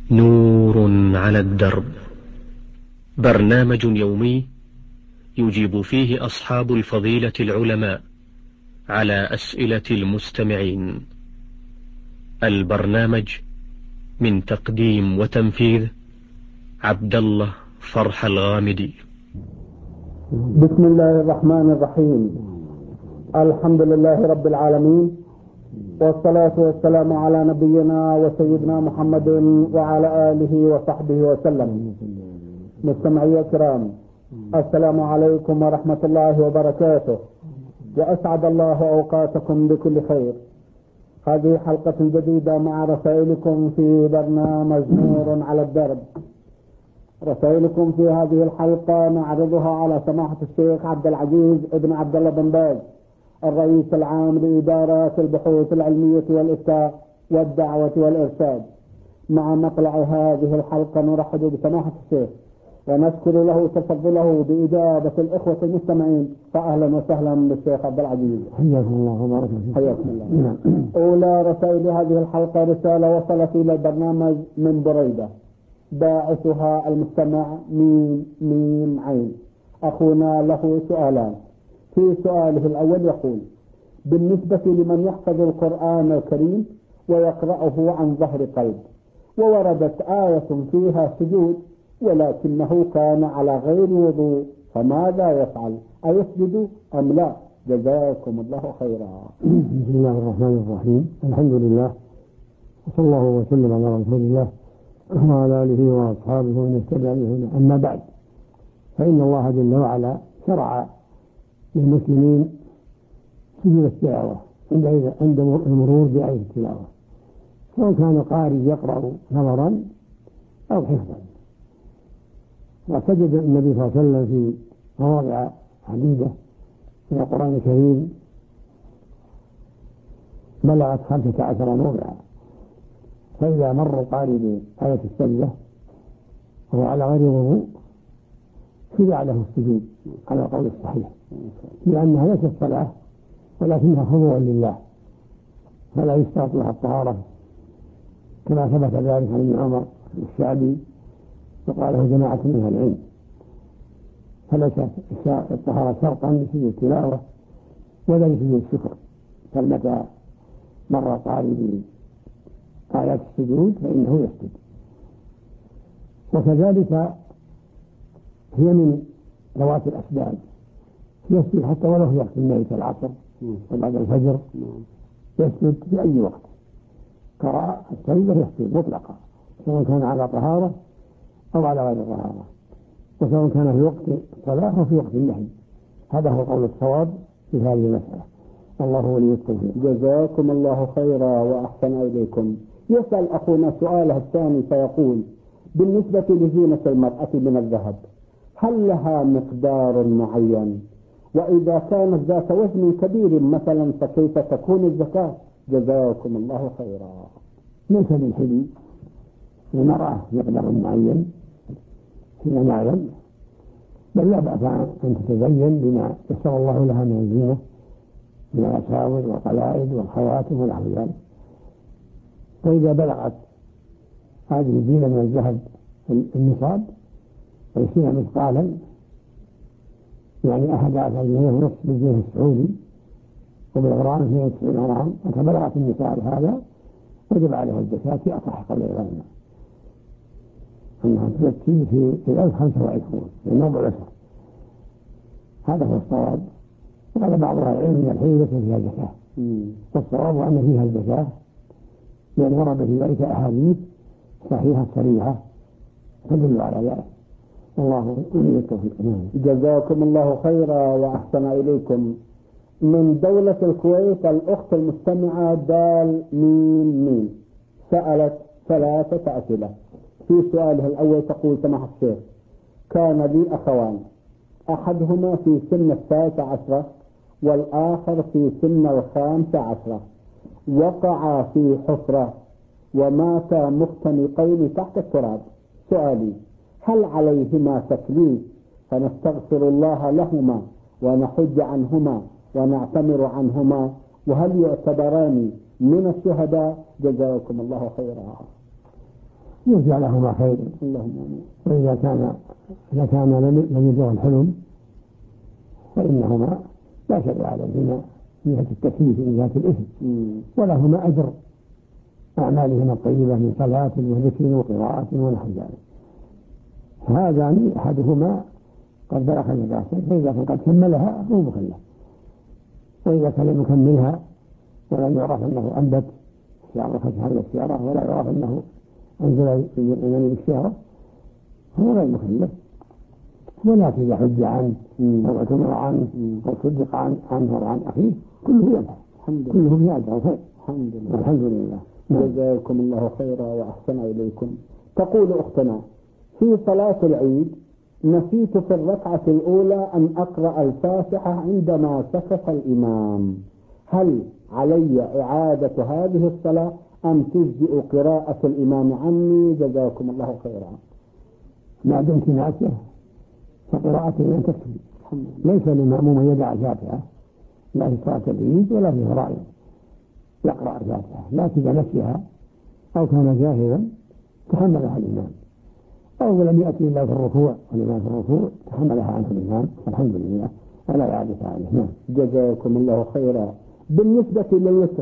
نور على الدرب، برنامج يومي يجيب فيه أصحاب الفضيلة العلماء على أسئلة المستمعين. البرنامج من تقديم وتنفيذ عبد الله فرح الغامدي. بسم الله الرحمن الرحيم. الحمد لله رب العالمين، والصلاة والسلام على نبينا وسيدنا محمد وعلى آله وصحبه وسلم. مستمعي الكرام، السلام عليكم ورحمة الله وبركاته، وأسعد الله أوقاتكم بكل خير. هذه حلقة جديدة مع رسائلكم في برنامج نور على الدرب. رسائلكم في هذه الحلقة نعرضها على سماحة الشيخ عبد العزيز ابن عبد الله بن باز، الرئيس العام لإدارة البحوث العلمية والإفتاء والدعوة والإرشاد. مع مطلع هذه الحلقة نرحب بسماحة الشيخ ونشكر له تفضله بإجابة الإخوة المستمعين. فأهلا وسهلا بالشيخ عبد العزيز. حياكم الله وبارك فيكم. حياكم الله. أولى رسائل هذه الحلقة رسالة وصلت إلى البرنامج من بريدة، باعثها المستمع ميم عين. أخونا له سؤالان. في سؤاله الأول يقول: بالنسبة لمن يحفظ القرآن الكريم ويقرأه عن ظهر قلب، ووردت آية فيها سجود ولكنه كان على غير وضوء، فماذا يفعل؟ أيسجد أم لا؟ جزاكم الله خيرا. بسم الله الرحمن الرحيم. الحمد لله، وصلى الله وسلم على رسول الله وعلى آله وأصحابه ومن اتبع بهداه. أما بعد، فإن الله جل وعلا شرع للمسلمين سجود التلاوة عند المرور بآية التلاوة، سواء كان قارئ يقرأ نظرا أو حفظا. وسجد النبي صلى الله عليه وسلم في مواضع عديدة من القرآن الكريم بلغت 15 موضعا. فإذا مر القارئ بآية السجدة وهو على غير وضوء شرع له السجود على القول الصحيح، لأنها ليست صلاة ولكنها خضوع لله، فلا يشترط لها الطهارة كما ثبت ذلك عن ابن عمر الشعبي وقاله جماعة من أهل العلم. فليس الطهارة شرطا لسجود التلاوة ولا لسجود الشكر، فمتى مر القارئ بآيات السجود فإنه يسجد. وكذلك هي من ذوات الأسباب، يسجد حتى ولو في وقت الليل كالعصر وبعد الفجر، يسجد في أي وقت قرأ السجدة يسجد مطلقا، سواء كان على طهارة أو على غير طهارة، وسواء كان في وقت الصلاة أو في وقت النهي. هذا هو القول الصواب في هذه المسألة. الله ولي التوفيق. جزاكم الله خيرا وأحسن إليكم. يسأل أخونا سؤاله الثاني فيقول: بالنسبة لزينة المرأة من الذهب، هل لها مقدار معين؟ وإذا كانت ذات وزن كبير مثلا فكيف تكون الزكاة؟ جزاكم الله خيرا. ليس بالحلي المرأة مقدار معين فيما نعلم، بل لا بأس أن تتزين بما يسر الله لها من الزينة من الأساور والقلائد والخواتم ونحو ذلك. فإذا بلغت هذه الزينة من الذهب النصاب 20 مثقالا، يعني 11 جنيه ونصف بالجنيه السعودي، وبالغرام 92 غرام، متى بلغت النصاب هذا وجب عليها الزكاة في أصح قول العلماء، أنها تزكي في 1025 من ربع العشر. هذا هو الصواب. وقال بعض أهل العلم من الحين ليس فيها زكاة، والصواب أن فيها الزكاة، لأن ورد في ذلك أحاديث صحيحة صريحة تدل على ذلك. الله ولي التوفيق. جزاكم الله خيرا وأحسن إليكم. من دولة الكويت الأخت المستمعة دال ميم سألت 3 أسئلة. في سؤالها الأول تقول: سماحة الشيخ، كان لي أخوان، أحدهما في سن 13 والآخر في سن 15، وقعا في حفرة وماتا مختنقين تحت التراب. سؤالي: هل عليهما تكليف فنستغفر الله لهما ونحج عنهما ونعتمر عنهما، وهل يعتبران من الشهداء؟ جزاكم الله خيرا. يرجع لهما خير. وإذا كان لم يبلغ الحلم فإنهما لا شيء عليهما من جهة التكليف من جهة الإثم، ولهما أجر أعمالهما الطيبة من صلاة وذكر وقراءة ونحو ذلك. هذان أحدهما قد بلغ الباسل، فإذا كان قد كملها هو مكلف، وإذا كان لم يكملها ولم يعرف أنه أنبت السيارة فتح السيارة ولا يعرف أنه أنزل من السيارة هو غير مكلف، ولكن إذا حج عنه أو اعتمر عنه أو صدق عنه وعن أخيه كله ينفع، كله في أجر خير. الحمد لله. جزاكم الله خيرا وأحسن إليكم. تقول أختنا: في صلاة العيد نسيت في الركعة الأولى أن أقرأ الفاتحة عندما سكت الإمام، هل علي إعادة هذه الصلاة أم تجزئ قراءة الإمام عني؟ جزاكم الله خيرا. ما دمت ناسيه فقراءته لن تكفي، ليس للمأموم يدع الفاتحة لا في صلاة العيد ولا في فرائض، يقرأ الفاتحة، لكن إذا نسيها أو كان جاهلا تحملها الإمام، أو لم يأتي إلا في الركوع والإمام في الركوع تحملها عنه الإمام، الحمد لله ولا إعادة عليه. جزاكم الله خيرا. بالنسبة للوتر،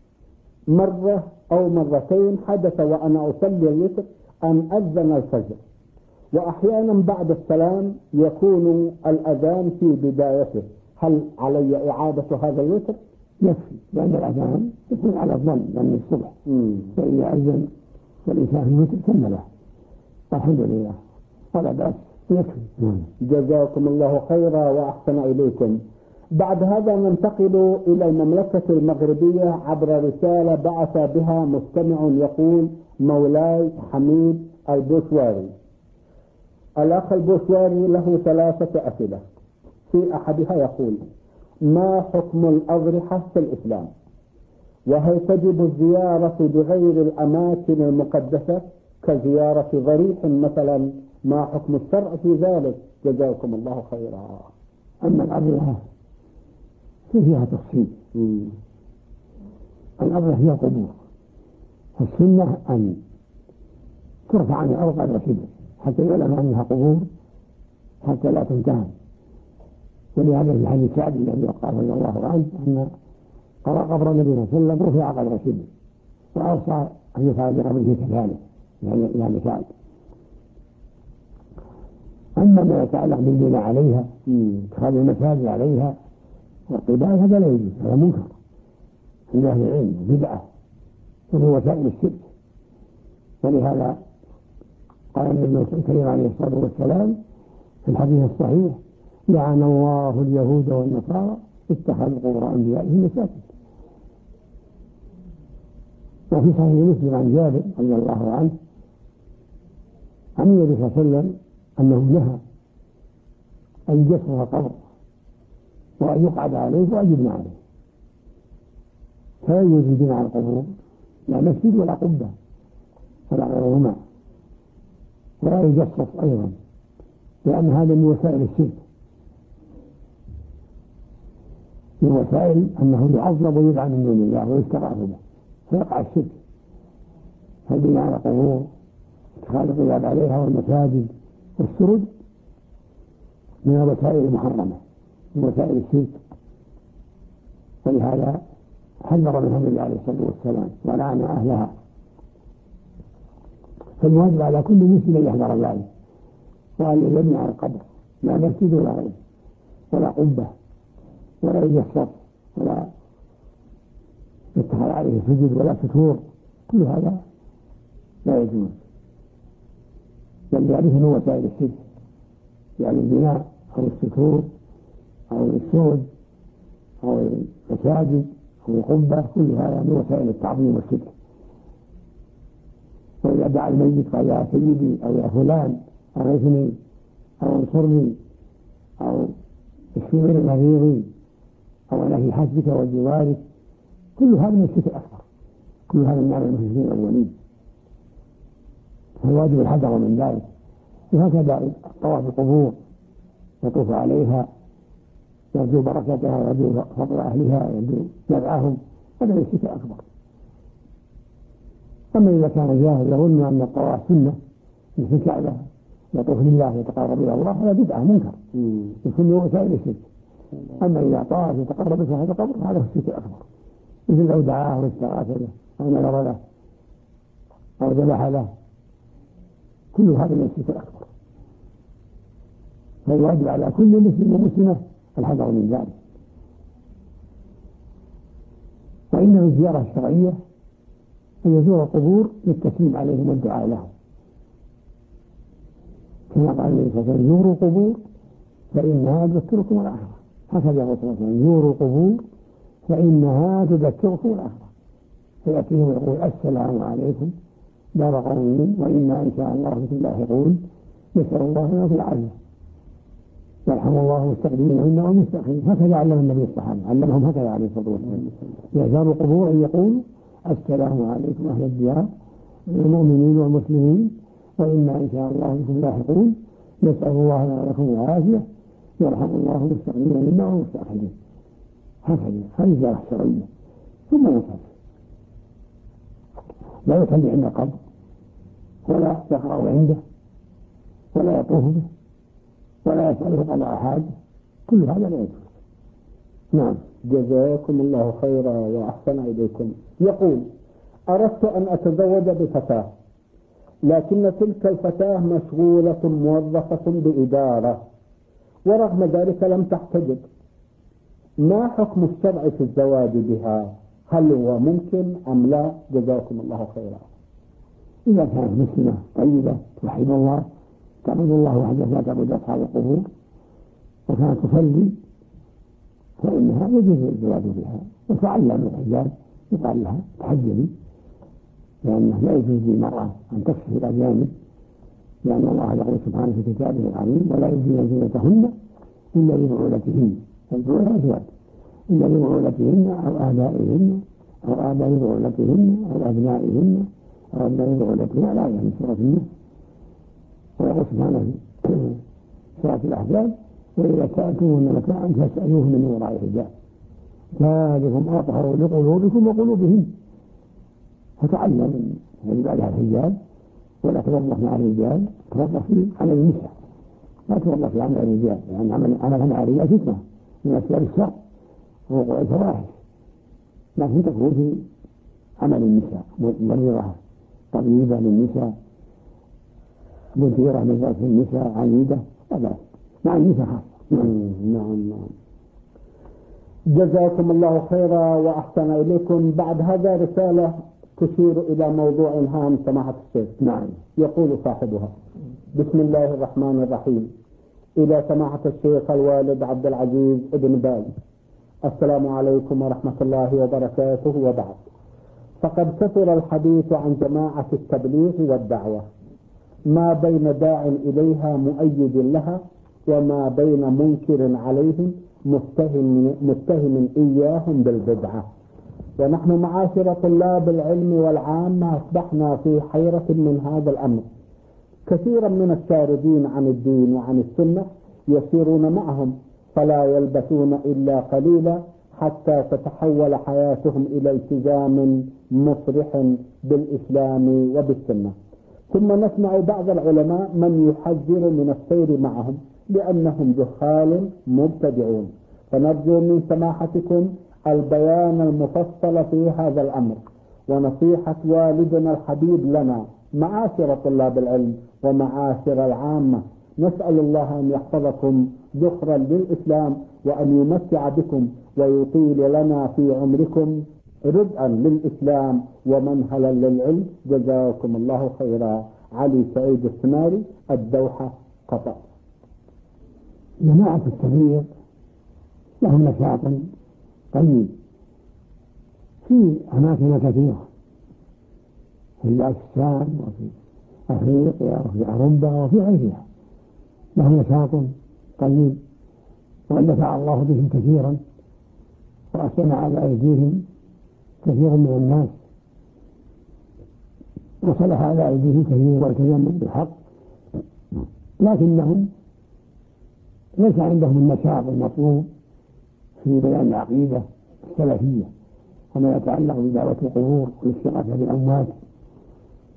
مرة أو مرتين حدث وأنا أصلي الوتر أن أذن الفجر، وأحيانا بعد السلام يكون الأذان في بدايته، هل علي إعادة هذا الوتر؟ يكفي، لأن الأذان يكون على الظن لأن الصبح، فإذا أذن والإنسان في الوتر كمله، الحمد لله ولا بأس، يكفي. جزاكم الله خيرا وأحسن إليكم. بعد هذا ننتقل إلى المملكة المغربية عبر رسالة بعث بها مستمع يقول: مولاي حميد البوشواري. الأخ البوشواري له 3 أسئلة. في أحدها يقول: ما حكم الأضرحة في الإسلام؟ وهل تجب الزيارة بغير الأماكن المقدسة كزيارة ضريح مثلا؟ ما حكم الشرع في ذلك؟ جزاكم الله خيرا. أما الأضرحة فيها تفصيل. الأضرحة هي القبور، فالسنة أن ترفع عن الأرض قدر كبر حتى يعلم أنها قبور حتى لا تنتهي. ولهذا في حديث سعد بن أبي وقاص رضي الله عنه أن قبر النبي صلى الله عليه وسلم رفع قدر كبر، وأوصى أن يفعل بقبره كذلك، يعني سعد. أما ما يتعلق بالبناء عليها اتخاذ المساجد عليها والقباب هذا لا يجوز، هذا منكر عند أهل العلم، بدعة ومن وسائل الشرك. ولهذا قال النبي الكريم عليه الصلاة والسلام في الحديث الصحيح: لعن الله اليهود والنصارى اتخذوا قبور أنبيائهم مساجد. وفي صحيح مسلم عن جابر رضي الله عنه عن النبي صلى الله عليه وسلم أنه نهى أن يجسر القبر وأن يقعد عليه وأن يبنى عليه، فلا يجوز بناء على القبور لا مسجد ولا قبة ولا غيرهما، ولا يجسس أيضا، لأن هذا من وسائل الشرك، من وسائل أنه يعظم ويدعى من دون الله ويستغاث به فيقع الشرك. فالبناء على القبور اتخاذ القباب عليها والمساجد والسرد من الوسائل المحرمة، من وسائل الشرك، ولهذا حذر منها النبي عليه الصلاة والسلام ولعن أهلها. فالواجب على كل مسلم أن يحذر ذلك وأن يبني على القبر لا مسجد ولا غيره ولا قبة ولا يجسر ولا يتخذ عليه سجد ولا ستور، كل هذا لا يجوز، بل ذلك من وسائل الشرك، يعني البناء أو الستور أو السود أو المساجد أو القبة، كل هذا من وسائل التعظيم والشرك. وإذا دعا الميت قال: يا سيدي أو يا فلان أغثني أو انصرني أو اشفي من مريضي أو أنا في حسبك وجوارك، كل هذا من الشرك الأكبر، كل هذا من عمل المشركين الأولين، فالواجب الحذر من ذلك. وهكذا الطواف القبور يطوف عليها يرجو بركتها ويرجو فضل أهلها ويرجو نفعهم، هذا من الشرك الأكبر. أما إذا كان جاهل يظن أن الطواف سنة مثل الكعبة يطوف لله يتقرب إلى الله هذا بدعة منكر يكون وسائل الشرك. أما إذا طاف يتقرب إلى هذا القبر هذا هو الشرك الأكبر، مثل لو دعاه واستغاث له أو نذر له أو ذبح له، كل هذا من الشرك الأكبر. فالواجب على كل مسلم ومسلمة الحذر من ذلك. وإنما الزيارة الشرعية أن يزور القبور للتسليم عليهم والدعاء لهم، كما قال النبي صلى الله عليه وسلم: زوروا القبور فإنها تذكركم الآخرة. هكذا يقول صلى الله عليه وسلم: زوروا القبور فإنها تذكركم الآخرة. فيأتيهم ويقول: السلام عليكم دار قوم وإنا إن شاء الله بكم لاحقون، نسأل الله لنا في العافية، يرحم الله المستقدمين منا والمستأخرين. هكذا علم النبي الصحابة، علمهم هكذا عليه الصلاة والسلام: يزار القبور أن يقول: السلام عليكم أهل الديار المؤمنين والمسلمين وإنا إن شاء الله بكم لاحقون، نسأل الله لنا ولكم العافية، يرحم الله المستقدمين منا والمستأخرين. هكذا هذه زيارة شرعية. ثم ينصرف، لا يصلي عند القبر ولا يقرأ عنده ولا يطوف به ولا يسأله قضاء حاجة، كل هذا لا يجوز. نعم. جزاكم الله خيرا وأحسن إليكم. يقول: أردت أن أتزوج بفتاة، لكن تلك الفتاة مشغولة موظفة بإدارة، ورغم ذلك لم تحتجب، ما حكم الشرع في الزواج بها؟ هل هو ممكن أم لا؟ جزاكم الله خيرا. إذا كانت مسلمة طيبة توحد الله تعبد الله وحده لا تعبد أصحاب القبور وكانت تصلي فإنها يجوز الزواج بها، وتعلم الحجاب يقال لها تحجبي، لأنه لا يجوز للمرأة أن تكشف الأجانب، لأن الله يقول سبحانه في كتابه العظيم: ولا يبدين زينتهن إلا لبعولتهن، البعولة أزواج، إلا لبعولتهن أو آبائهن أو آباء بعولتهن أو أبنائهن أو أبناء بعولتهن، لا يعني سورة النور. ويقول سبحانه في سورة الأحزاب: وإذا سألتموهن متاعا فاسألوهن من وراء حجاب ذلكم أطهر لقلوبكم وقلوبهن. فتعلم يجب عليها الحجاب ولا توظف مع الرجال، توظف في عمل النساء، لا توظف في عمل الرجال، لأن عملها مع الرجال فتنة من أسباب الشر ووقوع الفواحش، لكن تكون في عمل النساء ممرضة طبيبة للنساء، مديرة من النساء، عميدة، لا بأس مع النساء خاصة. نعم. جزاكم الله خيرا وأحسن إليكم. بعد هذا رسالة تشير إلى موضوع هام سماحة الشيخ. نعم. يقول صاحبها: بسم الله الرحمن الرحيم. إلى سماحة الشيخ الوالد عبد العزيز ابن باز، السلام عليكم ورحمة الله وبركاته. وبعد، فقد كثر الحديث عن جماعة التبليغ والدعوة، ما بين داع إليها مؤيد لها وما بين منكر عليهم متهم إياهم بالبدعة. ونحن معاشر طلاب العلم والعامة أصبحنا في حيرة من هذا الأمر. كثيرا من الشاردين عن الدين وعن السنة يسيرون معهم فلا يلبثون إلا قليلا حتى تتحول حياتهم إلى التزام مصرح بالإسلام وبالسنة. ثم نسمع بعض العلماء من يحذر من السير معهم لأنهم جهال مبتدعون. فنرجو من سماحتكم البيان المفصل في هذا الأمر، ونصيحة والدنا الحبيب لنا معاشر طلاب العلم ومعاشر العامة. نسأل الله أن يحفظكم ذخرا للإسلام وأن يمتع بكم ويطيل لنا في عمركم ردءا للإسلام ومنهلا للعلم. جزاكم الله خيرا. علي سعيد السماري، الدوحة، قطر. جماعة التبليغ لهم نشاط طيب في أماكن كثيرة في باكستان وفي أفريقيا وفي أوروبا وفي غيرها، لهم نشاط طيب وقد نفع الله بهم كثيرا وأحسن على أيديهم كثير من الناس وصلح على أيديهم كثير والتزموا بالحق، لكنهم ليس عندهم النشاط المطلوب في بيان العقيدة السلفية وما يتعلق بدعوة القبور والاستغاثة بالأموات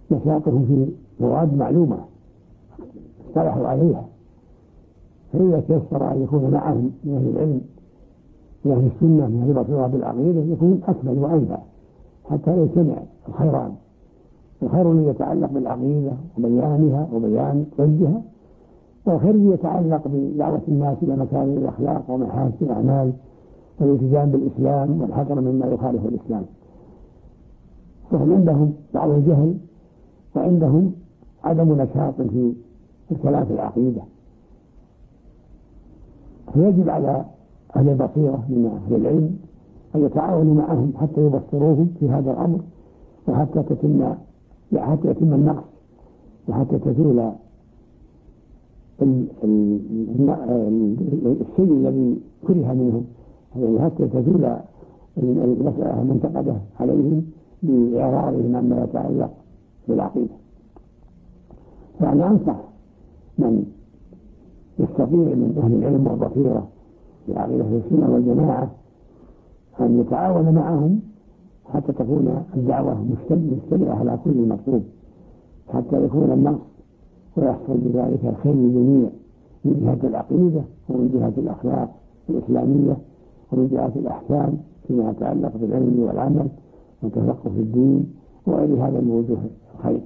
نشاطهم في مواد معلومة اصطلحوا عليها، فإذا تيسر أن يكون معهم من أهل العلم من أهل السنة من أهل البصيرة بالعقيدة يكون أكمل وأنفع حتى يجتمع الخيران، الخير الذي يتعلق بالعقيدة وبيانها وبيان ردها، والخير الذي يتعلق بدعوة الناس إلى مكارم الأخلاق ومحاسن الأعمال والالتزام بالإسلام والحذر مما يخالف الإسلام. فهم عندهم بعض الجهل وعندهم عدم نشاط في الكلام في العقيدة، فيجب على أهل البصيرة من أهل العلم أن يتعاونوا معهم حتى يبصروهم في هذا الأمر، وحتى يتم النقص، وحتى تزول الشيء الذي كره منهم، حتى تزول المسألة المنتقدة عليهم بإعراضهم عما يتعلق بالعقيدة. فأنا أنصح من يستطيع من أهل العلم والبصيرة بعقيدة السنة والجماعة أن يتعاون معهم حتى تكون الدعوة مشتملة على كل المطلوب، حتى يكون النص ويحصل بذلك الخير للجميع من جهة العقيدة ومن جهة الأخلاق الإسلامية ومن جهة الأحكام فيما يتعلق بالعلم والعمل والتفقه في الدين وغير هذا من وجوه الخير.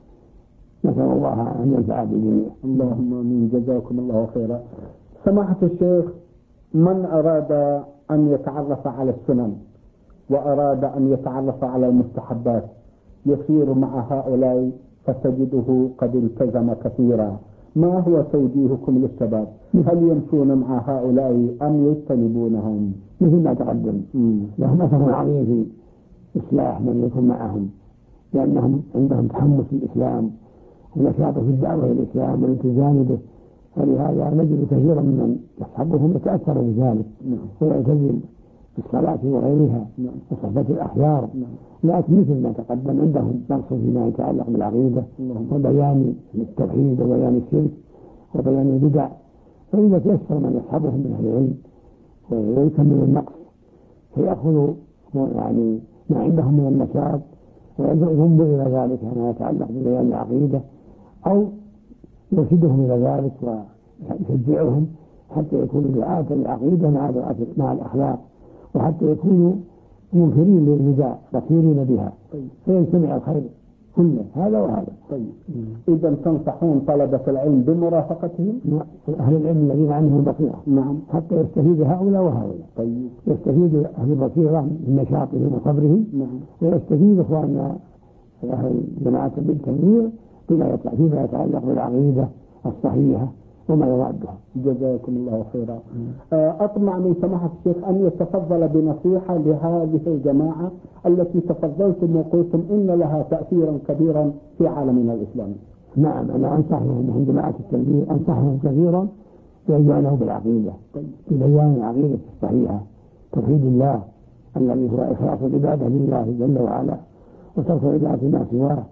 نسأل الله أن ينفع بالجميع. اللهم آمين. جزاكم الله خيرا. سماحة الشيخ، من أراد أن يتعرف على السنن وأراد أن يتعرف على المستحبات يسير مع هؤلاء فتجده قد التزم كثيرا، ما هو توجيهكم للشباب؟ هل يمشون مع هؤلاء أم يجتنبونهم؟ مثل ما تقدم لهم أثر عظيم في إصلاح من يكون معهم، لأنهم عندهم تحمس للإسلام ونشاط في الدعوة إلى الإسلام والالتزام به، فلهذا نجد كثيرا ممن يصحبهم يتأثر بذلك ويلتزم بالصلاة وغيرها وصحبة الأخيار. لكن مثل ما تقدم عندهم نقص فيما يتعلق بالعقيدة وبيان التوحيد وبيان الشرك وبيان البدع، فإذا تيسر من يصحبهم من أهل العلم ويكمل النقص فيأخذوا يعني ما عندهم من النشاط وينظر إلى ذلك ما يتعلق ببيان العقيدة، أو يرشدهم إلى ذلك ويشجعهم حتى يكونوا دعاة للعقيدة مع الأخلاق، وحتى يكونوا منكرين للبدع بصيرين بها، فيجتمع الخير كله هذا وهذا. إذا تنصحون طلبة العلم بمرافقتهم أهل العلم الذين عندهم بصيرة حتى يستفيد هؤلاء وهؤلاء. يستفيد أهل البصيرة من نشاطهم وصبرهم، ويستفيد إخواننا أهل جماعة بالتنوير فيما يتعلق بالعقيدة الصحيحة وما يرادها. جزاكم الله خيرا. أطمع من سماحة الشيخ أن يتفضل بنصيحة لهذه الجماعة التي تفضلتم وقلتم إن لها تأثيرا كبيرا في عالمنا الإسلامي. نعم، أنا أنصحهم من جماعة التنوير، أنصحهم كثيرا بأن يعنوا بالعقيدة، ببيان العقيدة الصحيحة، توحيد الله الذي هو إخلاص العبادة لله جل وعلا، وترك عبادة ما سواه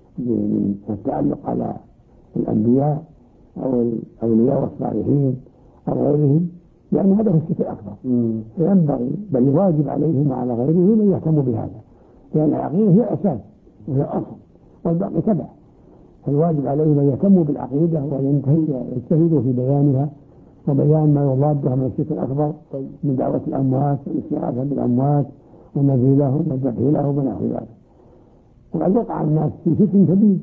من التعلق على الأنبياء أو الأولياء والصالحين أو غيرهم، لأن هذا هو الشرك الأكبر. فينبغي بل واجب عليهم وعلى غيرهم أن يهتموا بهذا، لأن العقيدة هي الأساس وهي الأصل والباقي تبع، فالواجب عليهم أن يهتموا بالعقيدة وأن يجتهدوا في بيانها وبيان ما يضادها من الشرك الأكبر من دعوة الأموات والاستغاثة بالأموات والنذر لهم والذبح لهم ونحو ذلك. وقد وقع الناس في شرك كبير،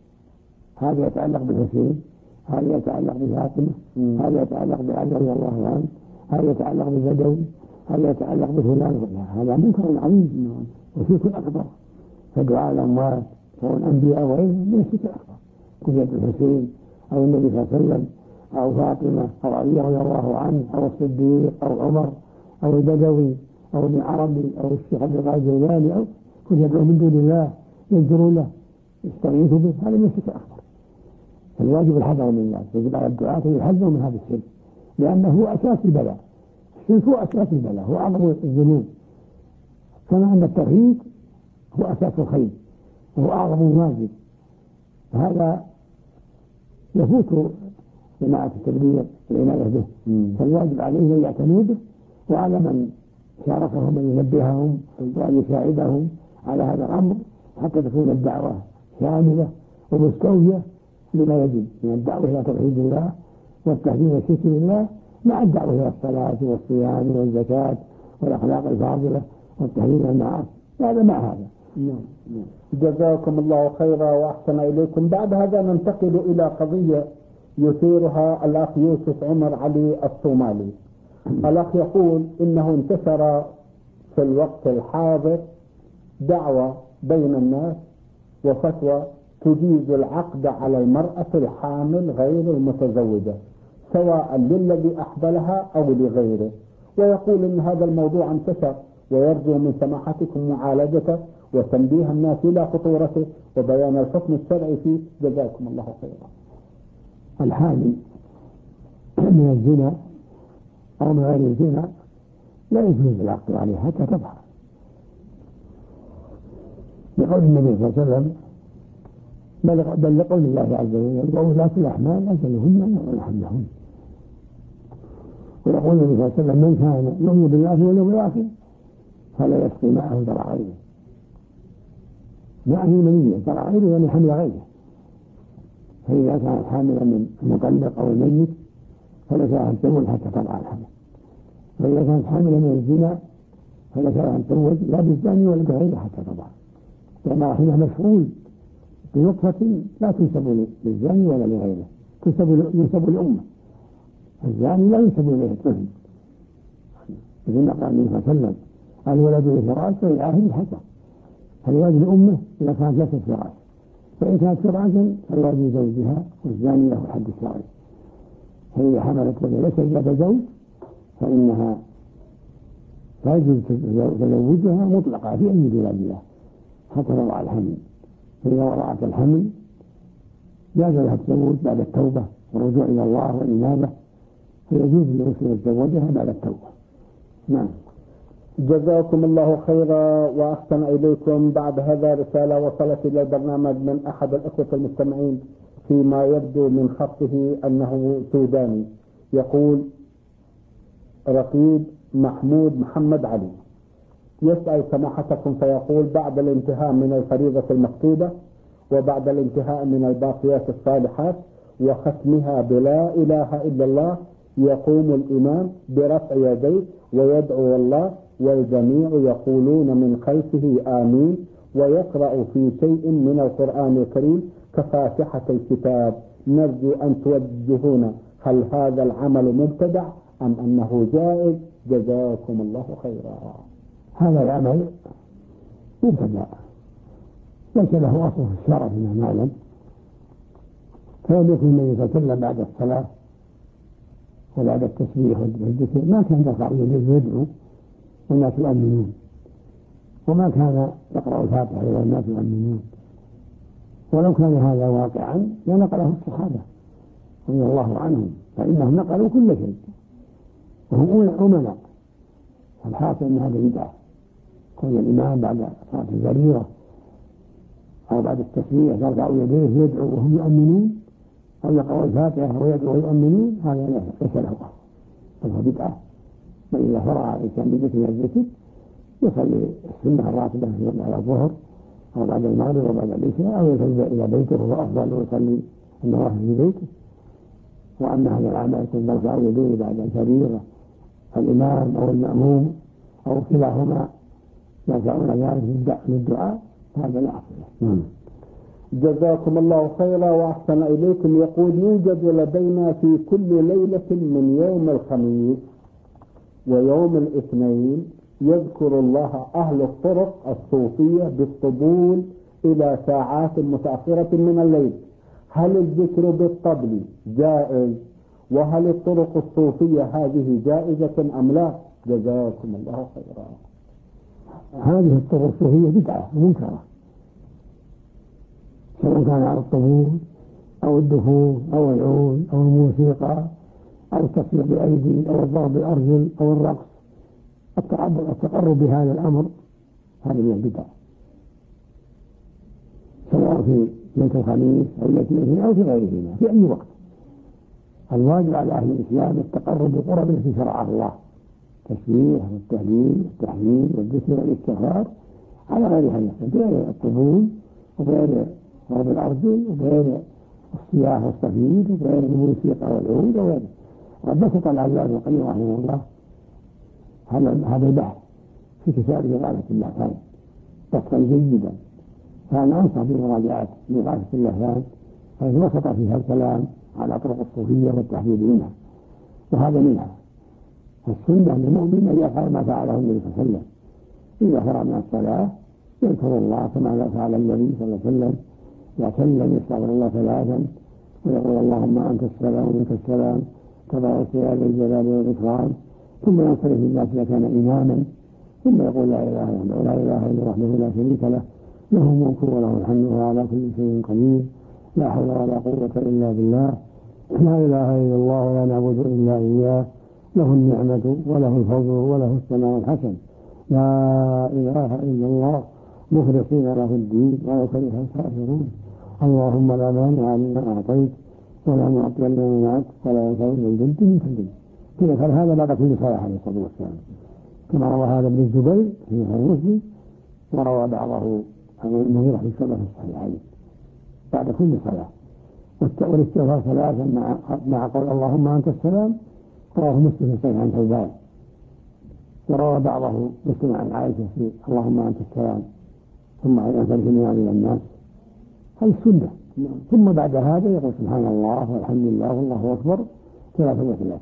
هذا يتعلق بالحسين، هذا يتعلق بفاطمة، هذا يتعلق بعلي رضي الله عنه، هذا يتعلق بالبدوي، هذا يتعلق بفلان، هذا منكر عظيم وشرك أكبر. فدعاء الأموات أو الأنبياء وغيرهم من الشرك الأكبر، كفية الحسين أو النبي صلى الله عليه وسلم أو فاطمة أو علي رضي الله عنه أو الصديق أو عمر أو البدوي أو ابن عربي أو الشيخ عبد القادر الجيلاني أو كل يدعو من دون الله ينذروا له يستغيثوا به، هذا من الشرك الأكبر. فالواجب الحذر من ذلك، يجب على الدعاة أن يحذروا من هذا الشرك، لأنه هو أساس البلاء. الشرك هو أساس البلاء، هو أعظم الذنوب، كما أن التوحيد هو أساس الخير وهو أعظم الواجب. هذا يفوت جماعة التبليغ العناية به، فالواجب عليهم أن يعتنوا به، وعلى من شاركهم أن ينبههم وأن يساعدهم على هذا الأمر حتى تكون الدعوة شاملة ومستوفية لما يجب من الدعوة إلى توحيد الله والتهديد والشكر لله مع الدعوة إلى الصلاة والصيام والزكاة والأخلاق الفاضلة والتهديد المعاصي، هذا مع هذا. جزاكم الله خيرا وأحسن إليكم. بعد هذا ننتقل إلى قضية يثيرها الأخ يوسف عمر علي الصومالي. الأخ يقول إنه انتشر في الوقت الحاضر دعوة بين الناس وفتوى تجيز العقد على المرأة الحامل غير المتزوجة سواء للذي أحبلها أو لغيره، ويقول إن هذا الموضوع انتشر ويرجو من سماحتكم معالجته وتنبيه الناس إلى خطورته وبيان الحكم الشرعي فيه، جزاكم الله خيرا. الحامل من الزنا أو من غير الزنا لا يجوز العقد عليه حتى تظهر، لقول النبي صلى الله عليه وسلم بل لقول الله عز وجل وأولاة الأحمال أجلهن يضعن حملهن، ويقول النبي صلى الله عليه وسلم من كان يؤمن بالله واليوم الآخر فلا يسقي معه ذرع غيره، معه منية ذرع غيره يعني حمل غيره، فإذا كانت حاملا من المطلق أو الميت فليس لها أن تزوج حتى تضع الحمل، وإذا كانت حاملا من الزنا فليس لها أن تزوج لا بالزاني ولا بغيره حتى تضع، لأن رحمها مشغول بنطفة لا تنسب للزاني ولا لغيره، ينسب لأمه، الزاني لا ينسب إليه الطفل، مثل قال النبي صلى الله عليه وسلم الولد لفراش والعاهل الحسن، فالولد لأمه إذا كانت ليست فراش، فإن كانت فراشا فالولد لزوجها والزاني له الحد الشرعي، فإذا حملت وهي ليست ذات زوج فإنها لا يجوز تزوجها مطلقة في أي بلاد الله حتى تضع الحمل، فإذا وضعت الحمل جاز لها التزوج بعد التوبة والرجوع إلى الله والإنابة، فيجوز للرسول يتزوجها بعد التوبة. نعم. جزاكم الله خيرا وأحسن إليكم. بعد هذا رسالة وصلت إلى البرنامج من أحد الأخوة المستمعين فيما يبدو من خطه أنه سوداني، يقول رقيب محمود محمد علي، يسأل سماحتكم فيقول بعد الانتهاء من الفريضة المكتوبة وبعد الانتهاء من الباقيات الصالحات وختمها بلا إله إلا الله يقوم الإمام برفع يديه ويدعو الله والجميع يقولون من خلفه آمين ويقرأ في شيء من القرآن الكريم كفاتحة الكتاب، نرجو أن توجهونا هل هذا العمل مبتدع أم أنه جائز؟ جزاكم الله خيرا. هذا العمل مبتدع ليس له أصل في الشرع فيما نعلم، فلم يكن النبي صلى الله عليه وسلم بعد الصلاة وبعد التسبيح والذكر ما كان يرفع يديه يدعو والناس يؤمنون، وما كان يقرأ الفاتحة والناس يؤمنون، ولو كان هذا واقعا لنقله الصحابة رضي الله عنهم، فإنهم نقلوا كل شيء وهم أمناء. الحاصل أن هذا بدعة، كون الإمام بعد صلاة الفريضة أو بعد التسبيح يرفع يديه يدعو وهم يؤمنون أو يقرأ الفاتحة ويدعو ويؤمنون، هذا ليس له أصل بل هو بدعة. وإذا فرغ الإنسان بذكر الذكر يصلي السنة الراتبة على الظهر أو بعد المغرب وبعد العشاء أو يرجع إلى بيته وهو أفضل ويصلي النوافل في بيته. وأما هذا العمل يكون يرفع يديه بعد الفريضة الإمام أو المأموم أو كلاهما يرفعون ذلك للدعاء، هذا لا أصل له. جزاكم الله خيرا وأحسن إليكم. يقول يوجد لدينا في كل ليلة من يوم الخميس ويوم الاثنين يذكر الله أهل الطرق الصوفية بالطبول إلى ساعات متأخرة من الليل، هل الذكر بالطبل جائز؟ وهل الطرق الصوفية هذه جائزة أم لا؟ جزاكم الله خيرا. هذه الطرق الصوفية بدعة منكرة، سواء كان على الطبول أو الدفوف أو العود أو الموسيقى أو التصفيق بالأيدي أو الضرب بالأرجل أو الرقص، التقرب بهذا الأمر هذا من البدع، سواء في ليلة الخميس أو ليلة الاثنين أو في غيرهما في أي وقت. الواجب على أهل الإسلام التقرب بقرب التي شرعها الله، التسبيح والتهليل والتحميد والذكر والاستغفار على غير هذا، بغير الطبول وغير ضرب الأرجل وبين الصياح والصفيد وبين الموسيقى والعود وغيره. وقد بسط العلامة ابن القيم رحمه الله هذا البحث في كتابه إغاثة اللهفان بسطا جيدا، فأنا أنصح بمراجعة إغاثة اللهفان حيث بسط فيها الكلام على طرق الصوفية والتحذير منها، وهذا منها. فالسنة للمؤمن أن يفعل ما فعله النبي صلى الله عليه وسلم إذا فرغ من الصلاة يذكر الله كما فعل النبي صلى الله عليه وسلم، يعتلم يستغفر الله ثلاثا ويقول اللهم أنت السلام ومنك السلام تبارك يا ذا الجلال والإكرام، ثم ينصرف الناس إذا كان إماما ثم يقول لا إله إلا الله لا إله إلا وحده لا شريك له له الملك وله الحمد وهو على كل شيء قدير لا حول ولا قوة إلا بالله لا إله إلا الله ولا نعبد إلا إياه له النعمة وله الفضل وله الثناء الحسن لا إله إلا الله مخلصين له الدين ولو كره الكافرون اللهم لا مانع لما أعطيت ولا معطي لما منعت ولا ينفع ذا الجد منك الجد. كذا قال هذا بعد كل صلاة عليه الصلاة والسلام، كما روى هذا ابن الزبير في صحيح مسلم، وروى بعضه عن المغيرة في السنة في الصحيحين بعد كل صلاة. والاستغفار ثلاثا مع قول اللهم أنت السلام رواه مسلم في صحيح عن ثوبان، وروى بعضه مسلم عن عائشة في اللهم أنت السلام ثم ينفرد إلى الناس. هذه السنة. ثم بعد هذا يقول سبحان الله والحمد لله والله أكبر 33،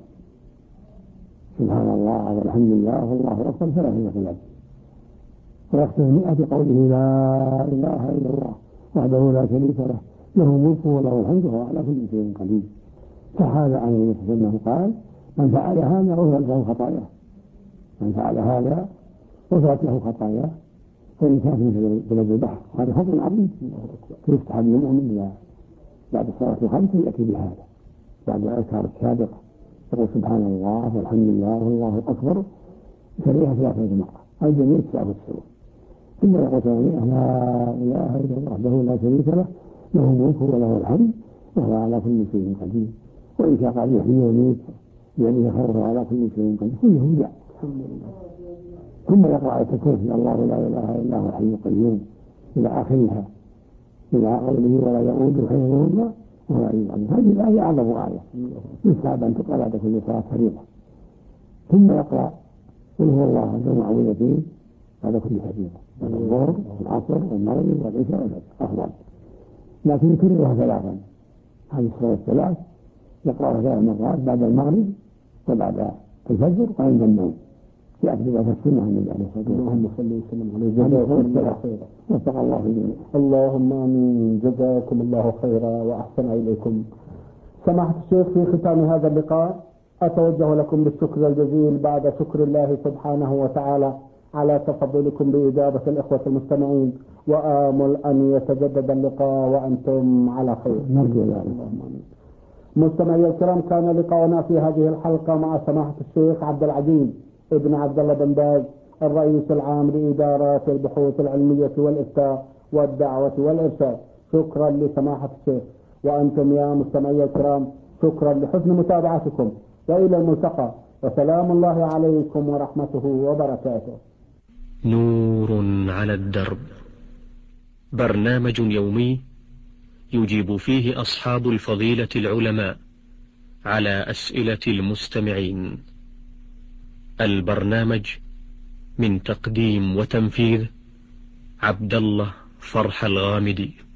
سبحان الله والحمد لله والله أكبر 33، ويختم 100 بقوله لا إله إلا الله وحده لا شريك له له الملك وله الحمد وهو على كل شيء قدير. فهذا عن النبي صلى الله عليه وسلم قال من فعل هذا غفرت له خطاياه، من فعل هذا غفرت له خطاياه فإن كانت من بلد البحر. هذا فضل عظيم يستحب للمؤمن بعد الصلاة الخمس يأتي بهذا بعد الأذكار السابقة يقول سبحان الله والحمد لله والله أكبر يكررها 3 مرات هذا جميع 99، ثم يقول لا إله إلا الله وحده لا شريك له له الملك وله الحمد وهو على كل شيء قدير وإن شاء قال يحيي ويميت بيده خيره على كل شيء قدير كله جاء. ثم يقرأ آية الكرسي الله لا إله إلا هو الحي القيوم إلى آخرها إلى قوله ولا يؤوده حفظهما وهو العلي العظيم. هذه الآية أعظم آية يستحب أن تقرأ بعد كل صلاة فريضة. ثم يقرأ قل هو الله أحد المعوذتين بعد كل فريضة بعد الظهر والعصر والمغرب والعشاء والفجر أفضل، لكن يكررها 3. هذه الصلاة 3 يقرأها 3 مرات بعد المغرب وبعد الفجر وعند النوم في أكبر السنة عن النبي عليه الصلاة والسلام. اللهم صل وسلم عليه جزاكم الله خيرا واتقى الله الجميع. اللهم آمين. جزاكم الله خيرا وأحسن إليكم. سماحة الشيخ في ختام هذا اللقاء أتوجه لكم بالشكر الجزيل بعد شكر الله سبحانه وتعالى على تفضلكم بإجابة الإخوة المستمعين، وآمل أن يتجدد اللقاء وأنتم على خير. نرجو ذلك. اللهم آمين. مستمعي الكرام، كان لقاؤنا في هذه الحلقة مع سماحة الشيخ عبد العزيز ابن عبد الله بن باز الرئيس العام لإدارات البحوث العلمية والإفتاء والدعوة والإرشاد. شكرا لسماحة الشيخ، وأنتم يا مستمعي الكرام شكرا لحسن متابعتكم، وإلى الملتقى، وسلام الله عليكم ورحمته وبركاته. نور على الدرب، برنامج يومي يجيب فيه أصحاب الفضيلة العلماء على أسئلة المستمعين. البرنامج من تقديم وتنفيذ عبد الله فرح الغامدي.